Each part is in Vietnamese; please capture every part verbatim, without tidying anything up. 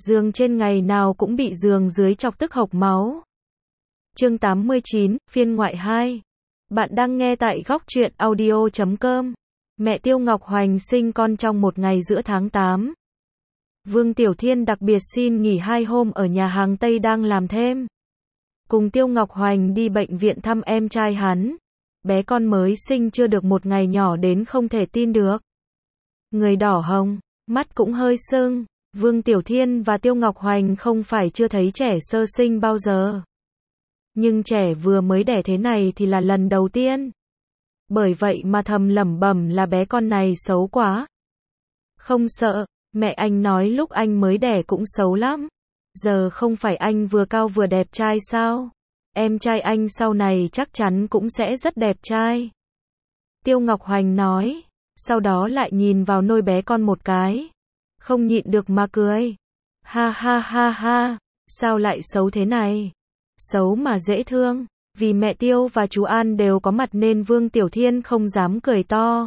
Giường trên ngày nào cũng bị giường dưới chọc tức hộc máu. Chương tám mươi chín, phiên ngoại hai. Bạn đang nghe tại góc truyện audio chấm com. Mẹ Tiêu Ngọc Hoành sinh con trong một ngày giữa tháng tám. Vương Tiểu Thiên đặc biệt xin nghỉ hai hôm ở nhà hàng Tây đang làm thêm. Cùng Tiêu Ngọc Hoành đi bệnh viện thăm em trai hắn. Bé con mới sinh chưa được một ngày nhỏ đến không thể tin được. Người đỏ hồng, mắt cũng hơi sưng. Vương Tiểu Thiên và Tiêu Ngọc Hoành không phải chưa thấy trẻ sơ sinh bao giờ. Nhưng trẻ vừa mới đẻ thế này thì là lần đầu tiên. Bởi vậy mà thầm lẩm bẩm là bé con này xấu quá. Không sợ, mẹ anh nói lúc anh mới đẻ cũng xấu lắm. Giờ không phải anh vừa cao vừa đẹp trai sao? Em trai anh sau này chắc chắn cũng sẽ rất đẹp trai. Tiêu Ngọc Hoành nói, sau đó lại nhìn vào nôi bé con một cái. Không nhịn được mà cười. Ha ha ha ha, sao lại xấu thế này? Xấu mà dễ thương. Vì mẹ Tiêu và chú An đều có mặt nên Vương Tiểu Thiên không dám cười to.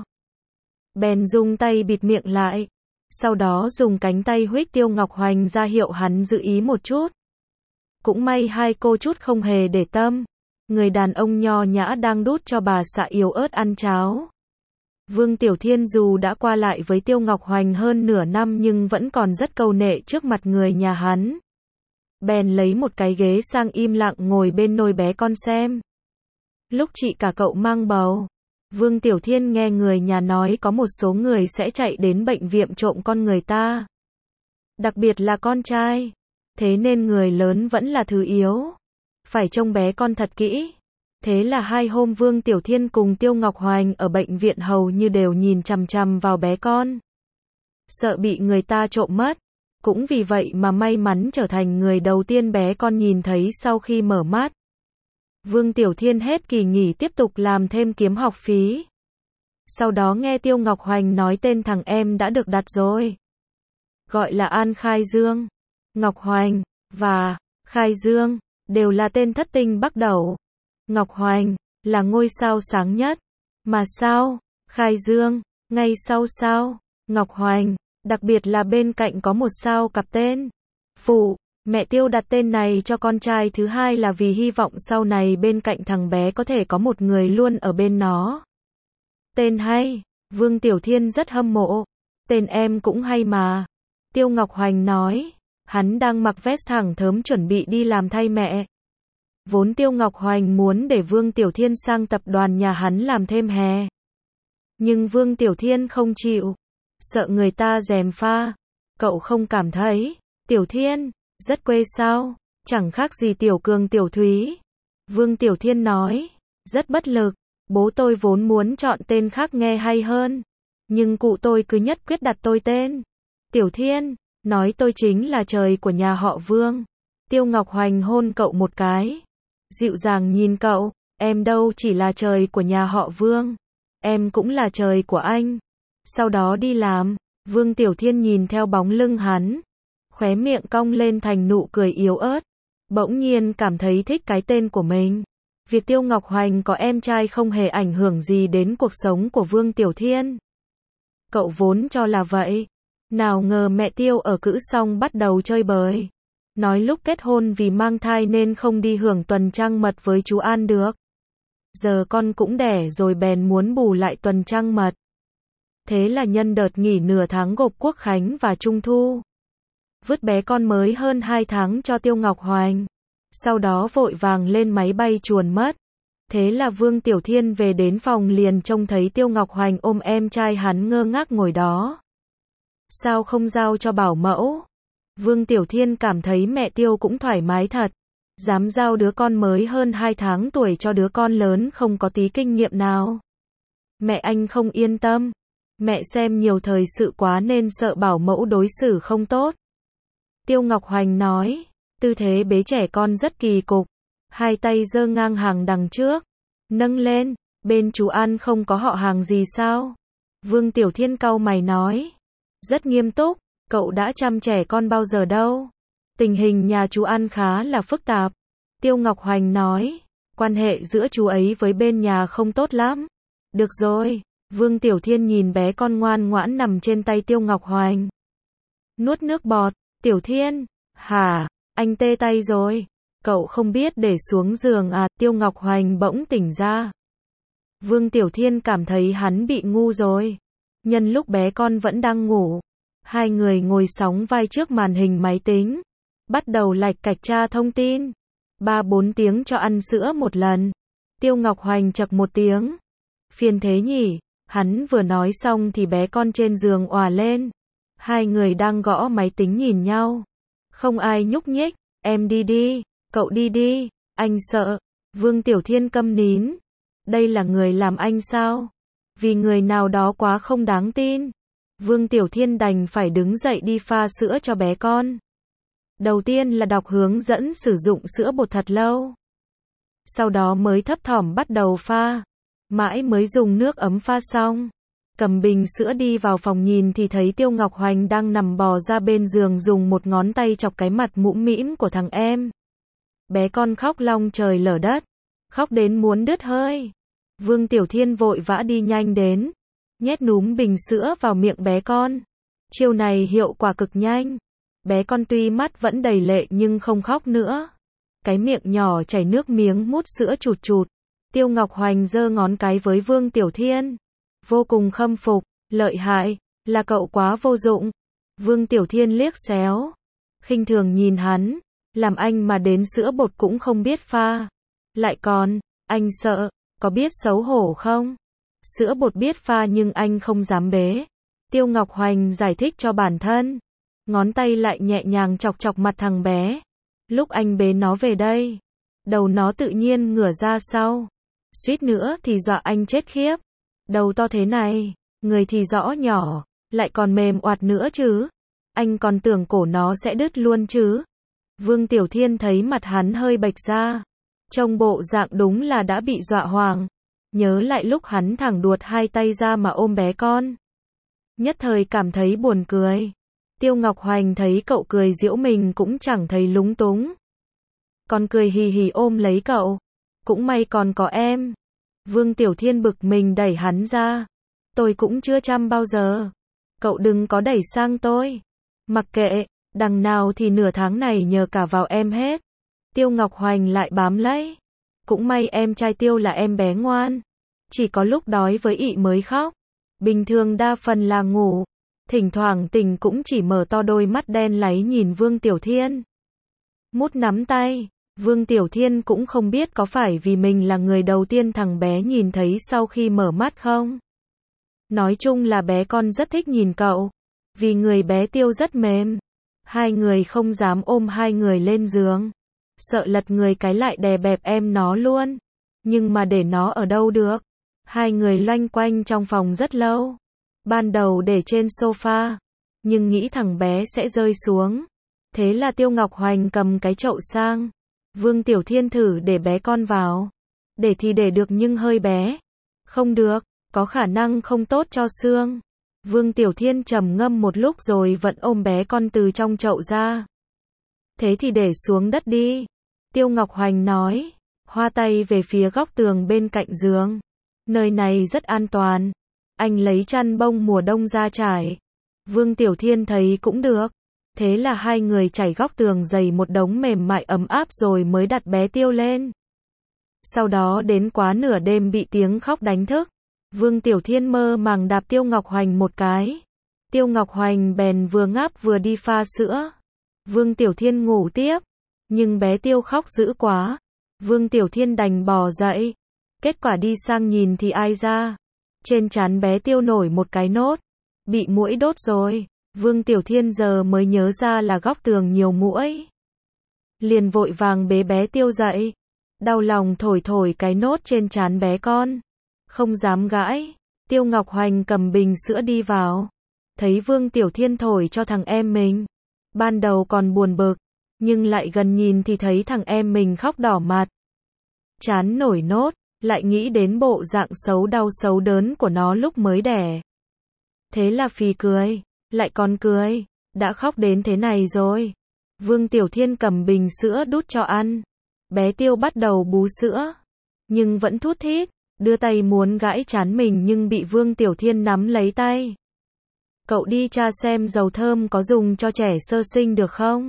Bèn dùng tay bịt miệng lại. Sau đó dùng cánh tay huých Tiêu Ngọc Hoành ra hiệu hắn giữ ý một chút. Cũng may hai cô chút không hề để tâm. Người đàn ông nho nhã đang đút cho bà xã yếu ớt ăn cháo. Vương Tiểu Thiên dù đã qua lại với Tiêu Ngọc Hoành hơn nửa năm nhưng vẫn còn rất câu nệ trước mặt người nhà hắn. Bèn lấy một cái ghế sang im lặng ngồi bên nôi bé con xem. Lúc chị cả cậu mang bầu, Vương Tiểu Thiên nghe người nhà nói có một số người sẽ chạy đến bệnh viện trộm con người ta. Đặc biệt là con trai. Thế nên người lớn vẫn là thứ yếu. Phải trông bé con thật kỹ. Thế là hai hôm Vương Tiểu Thiên cùng Tiêu Ngọc Hoành ở bệnh viện hầu như đều nhìn chằm chằm vào bé con. Sợ bị người ta trộm mất. Cũng vì vậy mà may mắn trở thành người đầu tiên bé con nhìn thấy sau khi mở mắt. Vương Tiểu Thiên hết kỳ nghỉ tiếp tục làm thêm kiếm học phí. Sau đó nghe Tiêu Ngọc Hoành nói tên thằng em đã được đặt rồi. Gọi là An Khai Dương. Ngọc Hoành và Khai Dương đều là tên thất tinh bắt đầu. Ngọc Hoành là ngôi sao sáng nhất. Mà sao? Khai Dương, ngay sau sao? Ngọc Hoành, đặc biệt là bên cạnh có một sao cặp tên. Phụ, mẹ Tiêu đặt tên này cho con trai thứ hai là vì hy vọng sau này bên cạnh thằng bé có thể có một người luôn ở bên nó. Tên hay, Vương Tiểu Thiên rất hâm mộ. Tên em cũng hay mà. Tiêu Ngọc Hoành nói, hắn đang mặc vest thẳng thớm chuẩn bị đi làm thay mẹ. Vốn Tiêu Ngọc Hoành muốn để Vương Tiểu Thiên sang tập đoàn nhà hắn làm thêm hè. Nhưng Vương Tiểu Thiên không chịu. Sợ người ta gièm pha. Cậu không cảm thấy, Tiểu Thiên, rất quê sao? Chẳng khác gì Tiểu Cường Tiểu Thúy. Vương Tiểu Thiên nói, rất bất lực. Bố tôi vốn muốn chọn tên khác nghe hay hơn. Nhưng cụ tôi cứ nhất quyết đặt tôi tên Tiểu Thiên, nói tôi chính là trời của nhà họ Vương. Tiêu Ngọc Hoành hôn cậu một cái. Dịu dàng nhìn cậu, em đâu chỉ là trời của nhà họ Vương. Em cũng là trời của anh. Sau đó đi làm, Vương Tiểu Thiên nhìn theo bóng lưng hắn. Khóe miệng cong lên thành nụ cười yếu ớt. Bỗng nhiên cảm thấy thích cái tên của mình. Việc Tiêu Ngọc Hoành có em trai không hề ảnh hưởng gì đến cuộc sống của Vương Tiểu Thiên. Cậu vốn cho là vậy. Nào ngờ mẹ Tiêu ở cữ xong bắt đầu chơi bời. Nói lúc kết hôn vì mang thai nên không đi hưởng tuần trăng mật với chú An được. Giờ con cũng đẻ rồi bèn muốn bù lại tuần trăng mật. Thế là nhân đợt nghỉ nửa tháng gộp Quốc Khánh và Trung Thu. Vứt bé con mới hơn hai tháng cho Tiêu Ngọc Hoành. Sau đó vội vàng lên máy bay chuồn mất. Thế là Vương Tiểu Thiên về đến phòng liền trông thấy Tiêu Ngọc Hoành ôm em trai hắn ngơ ngác ngồi đó. Sao không giao cho bảo mẫu? Vương Tiểu Thiên cảm thấy mẹ Tiêu cũng thoải mái thật. Dám giao đứa con mới hơn hai tháng tuổi cho đứa con lớn không có tí kinh nghiệm nào. Mẹ anh không yên tâm. Mẹ xem nhiều thời sự quá nên sợ bảo mẫu đối xử không tốt. Tiêu Ngọc Hoành nói, tư thế bế trẻ con rất kỳ cục. Hai tay giơ ngang hàng đằng trước. Nâng lên, bên chú An không có họ hàng gì sao? Vương Tiểu Thiên cau mày nói. Rất nghiêm túc, cậu đã chăm trẻ con bao giờ đâu? Tình hình nhà chú An khá là phức tạp. Tiêu Ngọc Hoành nói, quan hệ giữa chú ấy với bên nhà không tốt lắm. Được rồi, Vương Tiểu Thiên nhìn bé con ngoan ngoãn nằm trên tay Tiêu Ngọc Hoành. Nuốt nước bọt, Tiểu Thiên, hả, anh tê tay rồi. Cậu không biết để xuống giường à? Tiêu Ngọc Hoành bỗng tỉnh ra. Vương Tiểu Thiên cảm thấy hắn bị ngu rồi. Nhân lúc bé con vẫn đang ngủ, hai người ngồi sóng vai trước màn hình máy tính, bắt đầu lạch cạch tra thông tin. Ba bốn tiếng cho ăn sữa một lần. Tiêu Ngọc Hoành chậc một tiếng. Phiền thế nhỉ? Hắn vừa nói xong thì bé con trên giường òa lên. Hai người đang gõ máy tính nhìn nhau. Không ai nhúc nhích. Em đi đi, cậu đi đi, anh sợ. Vương Tiểu Thiên câm nín. Đây là người làm anh sao? Vì người nào đó quá không đáng tin. Vương Tiểu Thiên đành phải đứng dậy đi pha sữa cho bé con. Đầu tiên là đọc hướng dẫn sử dụng sữa bột thật lâu. Sau đó mới thấp thỏm bắt đầu pha. Mãi mới dùng nước ấm pha xong. Cầm bình sữa đi vào phòng nhìn thì thấy Tiêu Ngọc Hoành đang nằm bò ra bên giường dùng một ngón tay chọc cái mặt mũm mĩm của thằng em. Bé con khóc long trời lở đất. Khóc đến muốn đứt hơi. Vương Tiểu Thiên vội vã đi nhanh đến. Nhét núm bình sữa vào miệng bé con. Chiêu này hiệu quả cực nhanh. Bé con tuy mắt vẫn đầy lệ nhưng không khóc nữa. Cái miệng nhỏ chảy nước miếng mút sữa chụt chụt. Tiêu Ngọc Hoành giơ ngón cái với Vương Tiểu Thiên. Vô cùng khâm phục, lợi hại, là cậu quá vô dụng. Vương Tiểu Thiên liếc xéo. Khinh thường nhìn hắn. Làm anh mà đến sữa bột cũng không biết pha. Lại còn, anh sợ, có biết xấu hổ không? Sữa bột biết pha nhưng anh không dám bế. Tiêu Ngọc Hoành giải thích cho bản thân. Ngón tay lại nhẹ nhàng chọc chọc mặt thằng bé. Lúc anh bế nó về đây, đầu nó tự nhiên ngửa ra sau. Suýt nữa thì dọa anh chết khiếp. Đầu to thế này, người thì rõ nhỏ, lại còn mềm oạt nữa chứ. Anh còn tưởng cổ nó sẽ đứt luôn chứ. Vương Tiểu Thiên thấy mặt hắn hơi bệch ra. Trông bộ dạng đúng là đã bị dọa hoảng. Nhớ lại lúc hắn thẳng đuột hai tay ra mà ôm bé con. Nhất thời cảm thấy buồn cười. Tiêu Ngọc Hoành thấy cậu cười giễu mình cũng chẳng thấy lúng túng. Còn cười hì hì ôm lấy cậu. Cũng may còn có em. Vương Tiểu Thiên bực mình đẩy hắn ra. Tôi cũng chưa chăm bao giờ. Cậu đừng có đẩy sang tôi. Mặc kệ, đằng nào thì nửa tháng này nhờ cả vào em hết. Tiêu Ngọc Hoành lại bám lấy. Cũng may em trai Tiêu là em bé ngoan. Chỉ có lúc đói với ị mới khóc. Bình thường đa phần là ngủ. Thỉnh thoảng tỉnh cũng chỉ mở to đôi mắt đen láy nhìn Vương Tiểu Thiên. Mút nắm tay. Vương Tiểu Thiên cũng không biết có phải vì mình là người đầu tiên thằng bé nhìn thấy sau khi mở mắt không. Nói chung là bé con rất thích nhìn cậu. Vì người bé Tiêu rất mềm. Hai người không dám ôm hai người lên giường. Sợ lật người cái lại đè bẹp em nó luôn. Nhưng mà để nó ở đâu được. Hai người loanh quanh trong phòng rất lâu. Ban đầu để trên sofa. Nhưng nghĩ thằng bé sẽ rơi xuống. Thế là Tiêu Ngọc Hoành cầm cái chậu sang. Vương Tiểu Thiên thử để bé con vào. Để thì để được nhưng hơi bé. Không được, có khả năng không tốt cho xương. Vương Tiểu Thiên trầm ngâm một lúc rồi vẫn ôm bé con từ trong chậu ra. Thế thì để xuống đất đi. Tiêu Ngọc Hoành nói. Hoa tay về phía góc tường bên cạnh giường. Nơi này rất an toàn. Anh lấy chăn bông mùa đông ra trải. Vương Tiểu Thiên thấy cũng được. Thế là hai người trải góc tường dày một đống mềm mại ấm áp rồi mới đặt bé Tiêu lên. Sau đó đến quá nửa đêm bị tiếng khóc đánh thức. Vương Tiểu Thiên mơ màng đạp Tiêu Ngọc Hoành một cái. Tiêu Ngọc Hoành bèn vừa ngáp vừa đi pha sữa. Vương Tiểu Thiên ngủ tiếp. Nhưng bé Tiêu khóc dữ quá. Vương Tiểu Thiên đành bò dậy. Kết quả đi sang nhìn thì ai ra. Trên trán bé Tiêu nổi một cái nốt. Bị muỗi đốt rồi. Vương Tiểu Thiên giờ mới nhớ ra là góc tường nhiều muỗi. Liền vội vàng bế bé Tiêu dậy. Đau lòng thổi thổi cái nốt trên trán bé con. Không dám gãi. Tiêu Ngọc Hoành cầm bình sữa đi vào. Thấy Vương Tiểu Thiên thổi cho thằng em mình. Ban đầu còn buồn bực. Nhưng lại gần nhìn thì thấy thằng em mình khóc đỏ mặt. Trán nổi nốt. Lại nghĩ đến bộ dạng xấu đau xấu đớn của nó lúc mới đẻ. Thế là phì cười. Lại còn cười. Đã khóc đến thế này rồi. Vương Tiểu Thiên cầm bình sữa đút cho ăn. Bé Tiêu bắt đầu bú sữa. Nhưng vẫn thút thít. Đưa tay muốn gãi trán mình nhưng bị Vương Tiểu Thiên nắm lấy tay. cậu đi tra xem dầu thơm có dùng cho trẻ sơ sinh được không?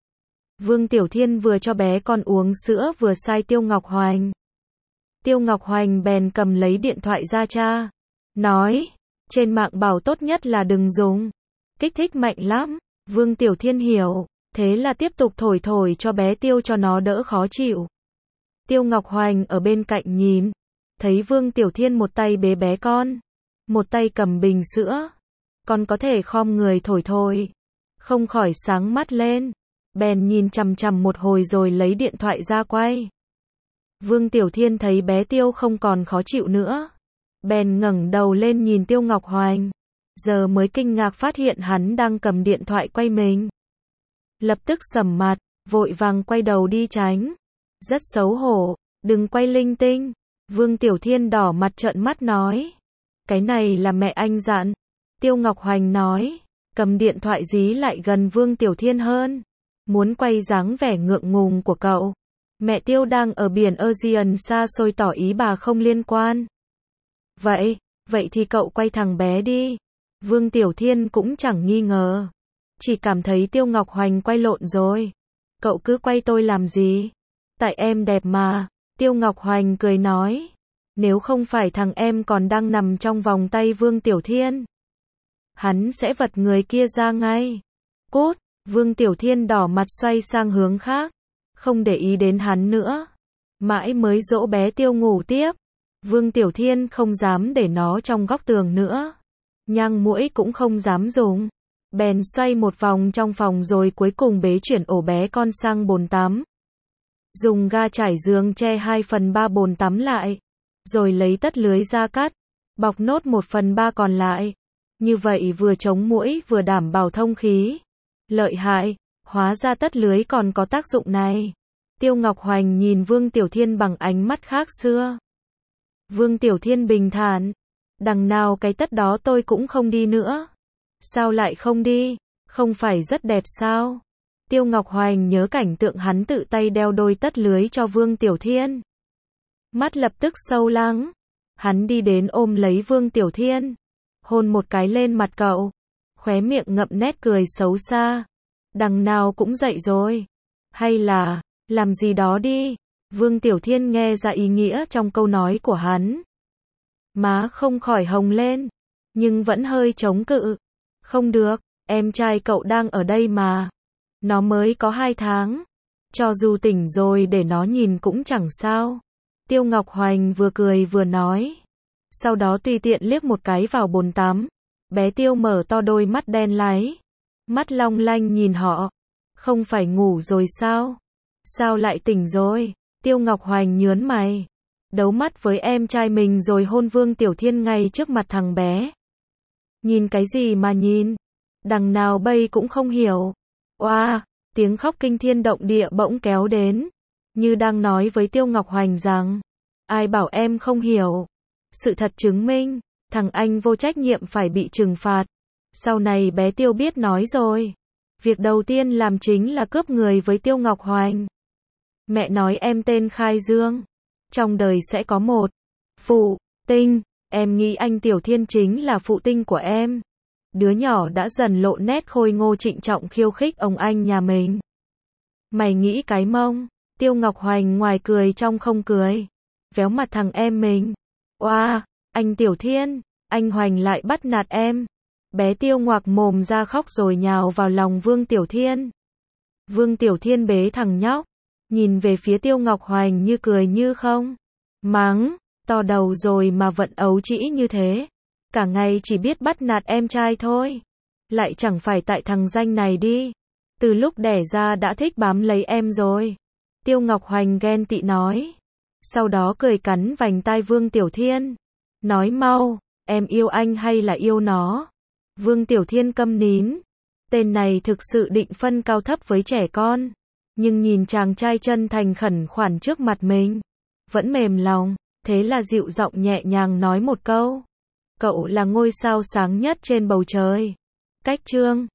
Vương Tiểu Thiên vừa cho bé con uống sữa vừa sai Tiêu Ngọc Hoành. Tiêu Ngọc Hoành bèn cầm lấy điện thoại ra tra. Nói, trên mạng bảo tốt nhất là đừng dùng. Kích thích mạnh lắm. Vương Tiểu Thiên hiểu. Thế là tiếp tục thổi thổi cho bé Tiêu cho nó đỡ khó chịu. Tiêu Ngọc Hoành ở bên cạnh nhìn. Thấy Vương Tiểu Thiên một tay bế bé con. Một tay cầm bình sữa. Còn có thể khom người thổi thổi. Không khỏi sáng mắt lên. Bèn nhìn chằm chằm một hồi rồi lấy điện thoại ra quay. Vương Tiểu Thiên thấy bé Tiêu không còn khó chịu nữa. Bèn ngẩng đầu lên nhìn Tiêu Ngọc Hoành. Giờ mới kinh ngạc phát hiện hắn đang cầm điện thoại quay mình. Lập tức sầm mặt, vội vàng quay đầu đi tránh. Rất xấu hổ, đừng quay linh tinh. Vương Tiểu Thiên đỏ mặt trợn mắt nói. Cái này là mẹ anh dặn. Tiêu Ngọc Hoành nói, cầm điện thoại dí lại gần Vương Tiểu Thiên hơn. Muốn quay dáng vẻ ngượng ngùng của cậu. Mẹ Tiêu đang ở biển Aegean xa xôi tỏ ý bà không liên quan. Vậy, vậy thì cậu quay thằng bé đi. Vương Tiểu Thiên cũng chẳng nghi ngờ. Chỉ cảm thấy Tiêu Ngọc Hoành quay lộn rồi. Cậu cứ quay tôi làm gì? Tại em đẹp mà. Tiêu Ngọc Hoành cười nói. Nếu không phải thằng em còn đang nằm trong vòng tay Vương Tiểu Thiên, hắn sẽ vật người kia ra ngay. Cút. Vương Tiểu Thiên đỏ mặt xoay sang hướng khác. Không để ý đến hắn nữa. Mãi mới dỗ bé Tiêu ngủ tiếp. Vương Tiểu Thiên không dám để nó trong góc tường nữa. Nhang muỗi cũng không dám dùng. Bèn xoay một vòng trong phòng rồi cuối cùng bế chuyển ổ bé con sang bồn tắm. Dùng ga trải giường che hai phần ba bồn tắm lại. Rồi lấy tất lưới ra cắt. Bọc nốt một phần ba còn lại. Như vậy vừa chống muỗi vừa đảm bảo thông khí. Lợi hại, hóa ra tất lưới còn có tác dụng này. Tiêu Ngọc Hoành nhìn Vương Tiểu Thiên bằng ánh mắt khác xưa. Vương Tiểu Thiên bình thản. Đằng nào cái tất đó tôi cũng không đi nữa. Sao lại không đi? Không phải rất đẹp sao? Tiêu Ngọc Hoành nhớ cảnh tượng hắn tự tay đeo đôi tất lưới cho Vương Tiểu Thiên. Mắt lập tức sâu lắng. Hắn đi đến ôm lấy Vương Tiểu Thiên. Hôn một cái lên mặt cậu. Khóe miệng ngậm nét cười xấu xa. Đằng nào cũng dậy rồi. Hay là, làm gì đó đi. Vương Tiểu Thiên nghe ra ý nghĩa trong câu nói của hắn. Má không khỏi hồng lên. Nhưng vẫn hơi chống cự. Không được, em trai cậu đang ở đây mà. Nó mới có hai tháng. Cho dù tỉnh rồi để nó nhìn cũng chẳng sao. Tiêu Ngọc Hoành vừa cười vừa nói. Sau đó tùy tiện liếc một cái vào bồn tắm. Bé Tiêu mở to đôi mắt đen láy. Mắt long lanh nhìn họ. Không phải ngủ rồi sao? Sao lại tỉnh rồi? Tiêu Ngọc Hoành nhớn mày. Đấu mắt với em trai mình rồi hôn Vương Tiểu Thiên ngay trước mặt thằng bé. Nhìn cái gì mà nhìn? Đằng nào bây cũng không hiểu. Oa, wow, tiếng khóc kinh thiên động địa bỗng kéo đến. Như đang nói với Tiêu Ngọc Hoành rằng. Ai bảo em không hiểu? Sự thật chứng minh. Thằng anh vô trách nhiệm phải bị trừng phạt. Sau này bé Tiêu biết nói rồi. Việc đầu tiên làm chính là cướp người với Tiêu Ngọc Hoành. Mẹ nói em tên Khai Dương. Trong đời sẽ có một phụ tinh. Em nghĩ anh Tiểu Thiên chính là phụ tinh của em. Đứa nhỏ đã dần lộ nét khôi ngô trịnh trọng khiêu khích ông anh nhà mình. Mày nghĩ cái mông? Tiêu Ngọc Hoành ngoài cười trong không cười. Véo mặt thằng em mình. Oa, wow, anh Tiểu Thiên, anh Hoành lại bắt nạt em. Bé Tiêu ngoạc mồm ra khóc rồi nhào vào lòng Vương Tiểu Thiên. Vương Tiểu Thiên bế thằng nhóc. Nhìn về phía Tiêu Ngọc Hoành như cười như không. Mắng, to đầu rồi mà vẫn ấu trĩ như thế. Cả ngày chỉ biết bắt nạt em trai thôi. Lại chẳng phải tại thằng danh này đi. Từ lúc đẻ ra đã thích bám lấy em rồi. Tiêu Ngọc Hoành ghen tị nói. Sau đó cười cắn vành tai Vương Tiểu Thiên. Nói mau, em yêu anh hay là yêu nó? Vương Tiểu Thiên câm nín. Tên này thực sự định phân cao thấp với trẻ con. Nhưng nhìn chàng trai chân thành khẩn khoản trước mặt mình. Vẫn mềm lòng. Thế là dịu giọng nhẹ nhàng nói một câu. Cậu là ngôi sao sáng nhất trên bầu trời. Cách chương